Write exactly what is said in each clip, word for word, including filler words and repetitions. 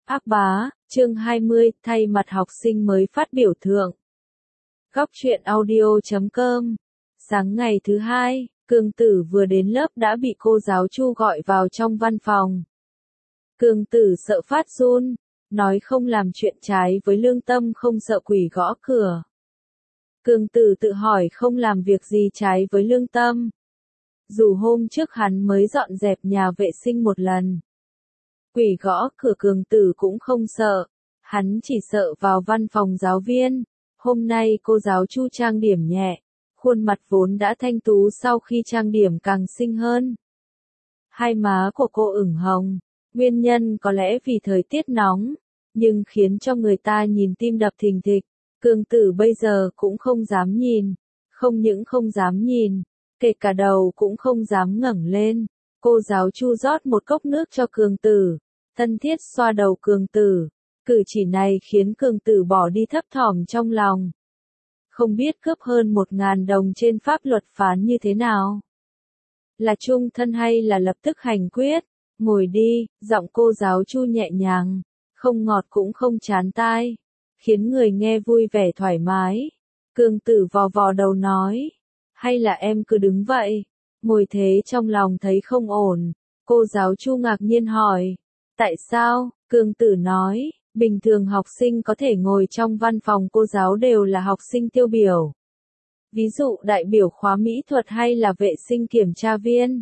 Ác bá, chương hai mươi, thay mặt học sinh mới phát biểu thượng. Góc truyện audio chấm com. Sáng ngày thứ hai, Cương Tử vừa đến lớp đã bị cô giáo Chu gọi vào trong văn phòng. Cương Tử sợ phát run, nói không làm chuyện trái với lương tâm, không sợ quỷ gõ cửa. Cương Tử tự hỏi không làm việc gì trái với lương tâm. Dù hôm trước hắn mới dọn dẹp nhà vệ sinh một lần. Quỷ gõ cửa Cương Tử cũng không sợ, hắn chỉ sợ vào văn phòng giáo viên. Hôm nay cô giáo Chu trang điểm nhẹ, khuôn mặt vốn đã thanh tú sau khi trang điểm càng xinh hơn. Hai má của cô ửng hồng, nguyên nhân có lẽ vì thời tiết nóng, nhưng khiến cho người ta nhìn tim đập thình thịch. Cương Tử bây giờ cũng không dám nhìn, không những không dám nhìn, kể cả đầu cũng không dám ngẩng lên. Cô giáo Chu rót một cốc nước cho Cương Tử, thân thiết xoa đầu Cương Tử. Cử chỉ này khiến Cương Tử bỏ đi thấp thỏm trong lòng. Không biết cướp hơn một ngàn đồng trên pháp luật phán như thế nào? Là chung thân hay là lập tức hành quyết? Ngồi đi, giọng cô giáo Chu nhẹ nhàng, không ngọt cũng không chán tai, khiến người nghe vui vẻ thoải mái. Cương Tử vò vò đầu nói, hay là em cứ đứng vậy? Ngồi thế trong lòng thấy không ổn. Cô giáo Chu ngạc nhiên hỏi, tại sao? Cương Tử nói, bình thường học sinh có thể ngồi trong văn phòng cô giáo đều là học sinh tiêu biểu. Ví dụ đại biểu khóa mỹ thuật hay là vệ sinh kiểm tra viên.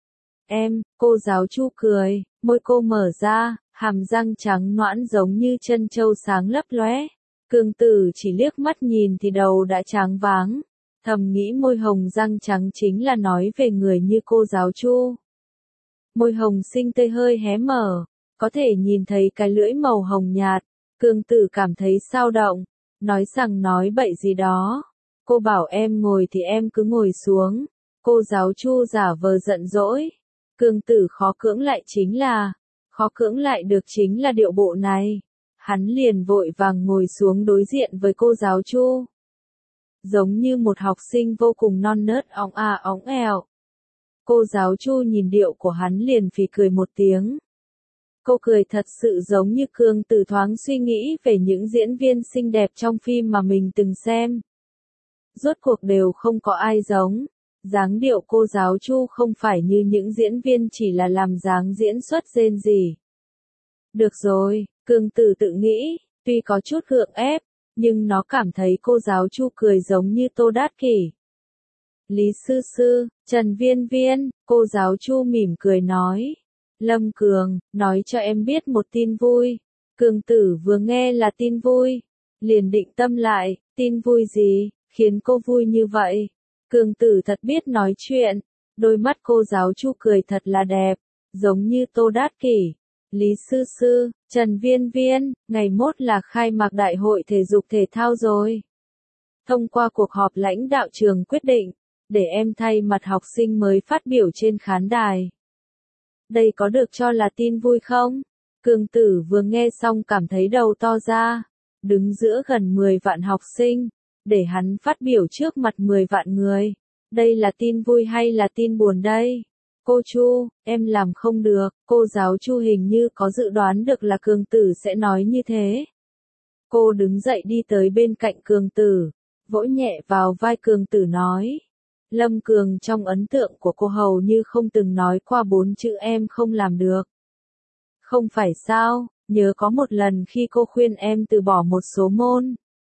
Em, cô giáo Chu cười, môi cô mở ra, hàm răng trắng nõn giống như chân trâu sáng lấp lóe. Cương Tử chỉ liếc mắt nhìn thì đầu đã tráng váng, thầm nghĩ môi hồng răng trắng chính là nói về người như cô giáo Chu. Môi hồng xinh tươi hơi hé mở, có thể nhìn thấy cái lưỡi màu hồng nhạt. Cương Tử cảm thấy sao động, nói rằng nói bậy gì đó. Cô bảo em ngồi thì em cứ ngồi xuống. Cô giáo Chu giả vờ giận dỗi. Cương Tử khó cưỡng lại chính là, khó cưỡng lại được chính là điệu bộ này. Hắn liền vội vàng ngồi xuống đối diện với cô giáo Chu. Giống như một học sinh vô cùng non nớt óng à óng ẻo. Cô giáo Chu nhìn điệu của hắn liền phì cười một tiếng. Cô cười thật sự giống như Cương Tử thoáng suy nghĩ về những diễn viên xinh đẹp trong phim mà mình từng xem. Rốt cuộc đều không có ai giống. Dáng điệu cô giáo Chu không phải như những diễn viên chỉ là làm dáng diễn xuất rên rỉ. Được rồi, Cương Tử tự nghĩ, tuy có chút gượng ép, nhưng nó cảm thấy cô giáo Chu cười giống như Tô Đát Kỷ. Lý sư sư, Trần Viên Viên, cô giáo Chu mỉm cười nói. Lâm Cường, nói cho em biết một tin vui. Cương Tử vừa nghe là tin vui, liền định tâm lại, tin vui gì, khiến cô vui như vậy? Cương Tử thật biết nói chuyện, đôi mắt cô giáo Chu cười thật là đẹp, giống như Tô Đát Kỷ. Lý sư sư, Trần Viên Viên, ngày mốt là khai mạc đại hội thể dục thể thao rồi. Thông qua cuộc họp lãnh đạo trường quyết định, để em thay mặt học sinh mới phát biểu trên khán đài. Đây có được cho là tin vui không? Cương Tử vừa nghe xong cảm thấy đầu to ra, đứng giữa gần mười vạn học sinh, để hắn phát biểu trước mặt mười vạn người. Đây là tin vui hay là tin buồn đây? Cô Chu, em làm không được. Cô giáo Chu hình như có dự đoán được là Cương Tử sẽ nói như thế. Cô đứng dậy đi tới bên cạnh Cương Tử, vỗ nhẹ vào vai Cương Tử nói. Lâm Cường trong ấn tượng của cô hầu như không từng nói qua bốn chữ em không làm được. Không phải sao, nhớ có một lần khi cô khuyên em từ bỏ một số môn.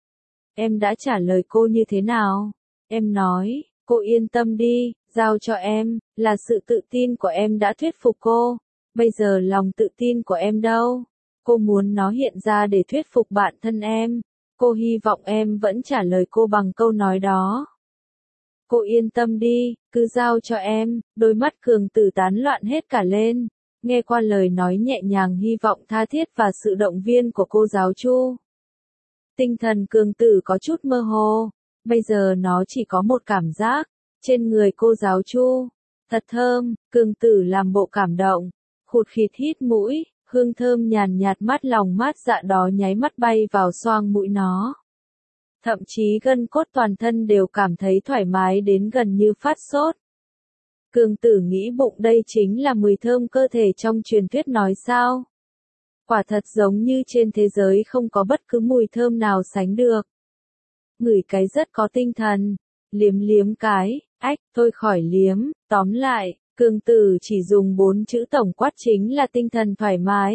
Em đã trả lời cô như thế nào? Em nói, cô yên tâm đi, giao cho em, là sự tự tin của em đã thuyết phục cô. Bây giờ lòng tự tin của em đâu? Cô muốn nó hiện ra để thuyết phục bản thân em. Cô hy vọng em vẫn trả lời cô bằng câu nói đó. Cô yên tâm đi, cứ giao cho em. Đôi mắt Cương Tử tán loạn hết cả lên. Nghe qua lời nói nhẹ nhàng hy vọng tha thiết và sự động viên của cô giáo Chu. Tinh thần Cương Tử có chút mơ hồ. Bây giờ nó chỉ có một cảm giác. Trên người cô giáo Chu. Thật thơm. Cương Tử làm bộ cảm động. Khụt khịt hít mũi. Hương thơm nhàn nhạt mát lòng mát dạ đó nháy mắt bay vào xoang mũi nó. Thậm chí gân cốt toàn thân đều cảm thấy thoải mái đến gần như phát sốt. Cương Tử nghĩ bụng đây chính là mùi thơm cơ thể trong truyền thuyết nói sao. Quả thật giống như trên thế giới không có bất cứ mùi thơm nào sánh được. Ngửi cái rất có tinh thần. Liếm liếm cái, ách, thôi khỏi liếm, tóm lại, Cường Tử chỉ dùng bốn chữ tổng quát chính là tinh thần thoải mái.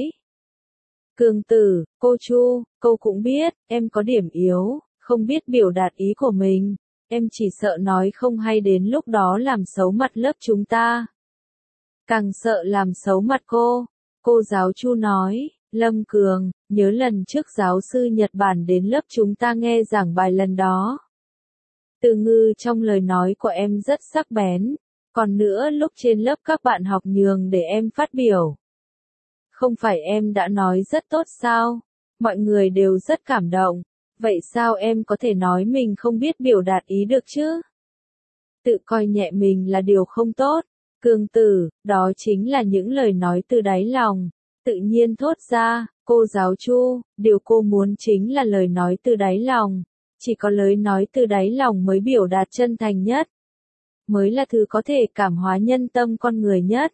Cường Tử, cô Chu, cô cũng biết, em có điểm yếu, không biết biểu đạt ý của mình, em chỉ sợ nói không hay đến lúc đó làm xấu mặt lớp chúng ta. Càng sợ làm xấu mặt cô, cô giáo Chu nói, Lâm Cường, nhớ lần trước giáo sư Nhật Bản đến lớp chúng ta nghe giảng bài lần đó. Từ ngữ trong lời nói của em rất sắc bén, còn nữa lúc trên lớp các bạn học nhường để em phát biểu. Không phải em đã nói rất tốt sao? Mọi người đều rất cảm động, vậy sao em có thể nói mình không biết biểu đạt ý được chứ? Tự coi nhẹ mình là điều không tốt. Cường Tử, đó chính là những lời nói từ đáy lòng, tự nhiên thốt ra, cô giáo Chu, điều cô muốn chính là lời nói từ đáy lòng. Chỉ có lời nói từ đáy lòng mới biểu đạt chân thành nhất, mới là thứ có thể cảm hóa nhân tâm con người nhất.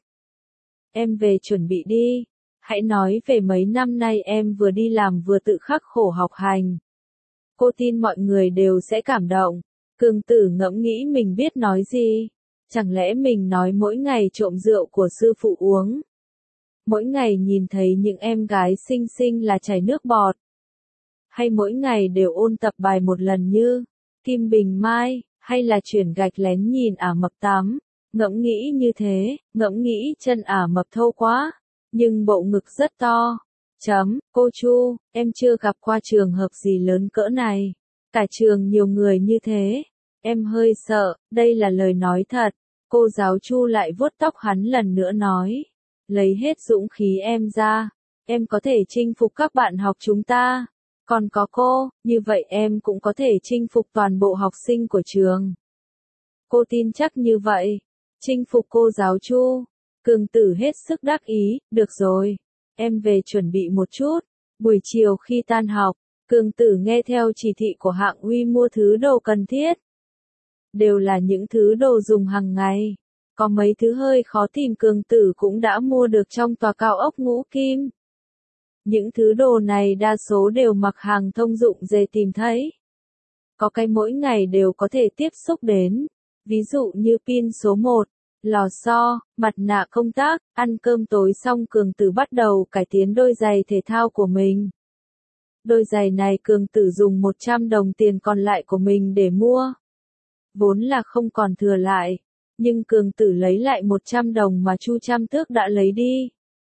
Em về chuẩn bị đi, hãy nói về mấy năm nay em vừa đi làm vừa tự khắc khổ học hành. Cô tin mọi người đều sẽ cảm động. Cường Tử ngẫm nghĩ mình biết nói gì. Chẳng lẽ mình nói mỗi ngày trộm rượu của sư phụ uống? Mỗi ngày nhìn thấy những em gái xinh xinh là chảy nước bọt? Hay mỗi ngày đều ôn tập bài một lần như Kim Bình Mai, hay là chuyển gạch lén nhìn Ả Mập tắm? Ngẫm nghĩ như thế, ngẫm nghĩ chân Ả Mập thô quá, nhưng bộ ngực rất to. Chấm, cô Chu, em chưa gặp qua trường hợp gì lớn cỡ này. Cả trường nhiều người như thế. Em hơi sợ, đây là lời nói thật. Cô giáo Chu lại vuốt tóc hắn lần nữa nói. Lấy hết dũng khí em ra. Em có thể chinh phục các bạn học chúng ta. Còn có cô, như vậy em cũng có thể chinh phục toàn bộ học sinh của trường. Cô tin chắc như vậy. Chinh phục cô giáo Chu. Cường Tử hết sức đắc ý, được rồi. Em về chuẩn bị một chút. Buổi chiều khi tan học, Cường Tử nghe theo chỉ thị của Hạng Uy mua thứ đồ cần thiết. Đều là những thứ đồ dùng hàng ngày. Có mấy thứ hơi khó tìm Cường Tử cũng đã mua được trong tòa cao ốc Ngũ Kim. Những thứ đồ này đa số đều mặc hàng thông dụng dễ tìm thấy. Có cái mỗi ngày đều có thể tiếp xúc đến. Ví dụ như pin số một, lò xo, mặt nạ công tác, ăn cơm tối xong Cường Tử bắt đầu cải tiến đôi giày thể thao của mình. Đôi giày này Cường Tử dùng một trăm đồng tiền còn lại của mình để mua. Vốn là không còn thừa lại, nhưng Cường Tử lấy lại một trăm đồng mà Chu Trăm Tước đã lấy đi.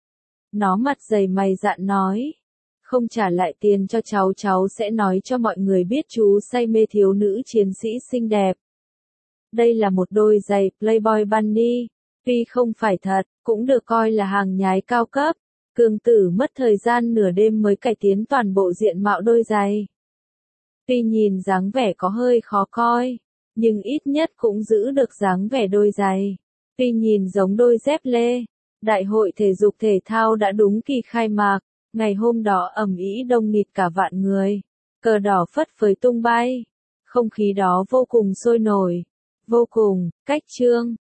Nó mặt dày mày dạn nói, không trả lại tiền cho cháu cháu sẽ nói cho mọi người biết chú say mê thiếu nữ chiến sĩ xinh đẹp. Đây là một đôi giày Playboy Bunny, tuy không phải thật, cũng được coi là hàng nhái cao cấp. Cường Tử mất thời gian nửa đêm mới cải tiến toàn bộ diện mạo đôi giày. Tuy nhìn dáng vẻ có hơi khó coi, nhưng ít nhất cũng giữ được dáng vẻ đôi giày. Tuy nhìn giống đôi dép lê. Đại hội thể dục thể thao đã đúng kỳ khai mạc, ngày hôm đó ầm ĩ đông nghịt cả vạn người. Cờ đỏ phất phới tung bay. Không khí đó vô cùng sôi nổi. Vô cùng, cách trương.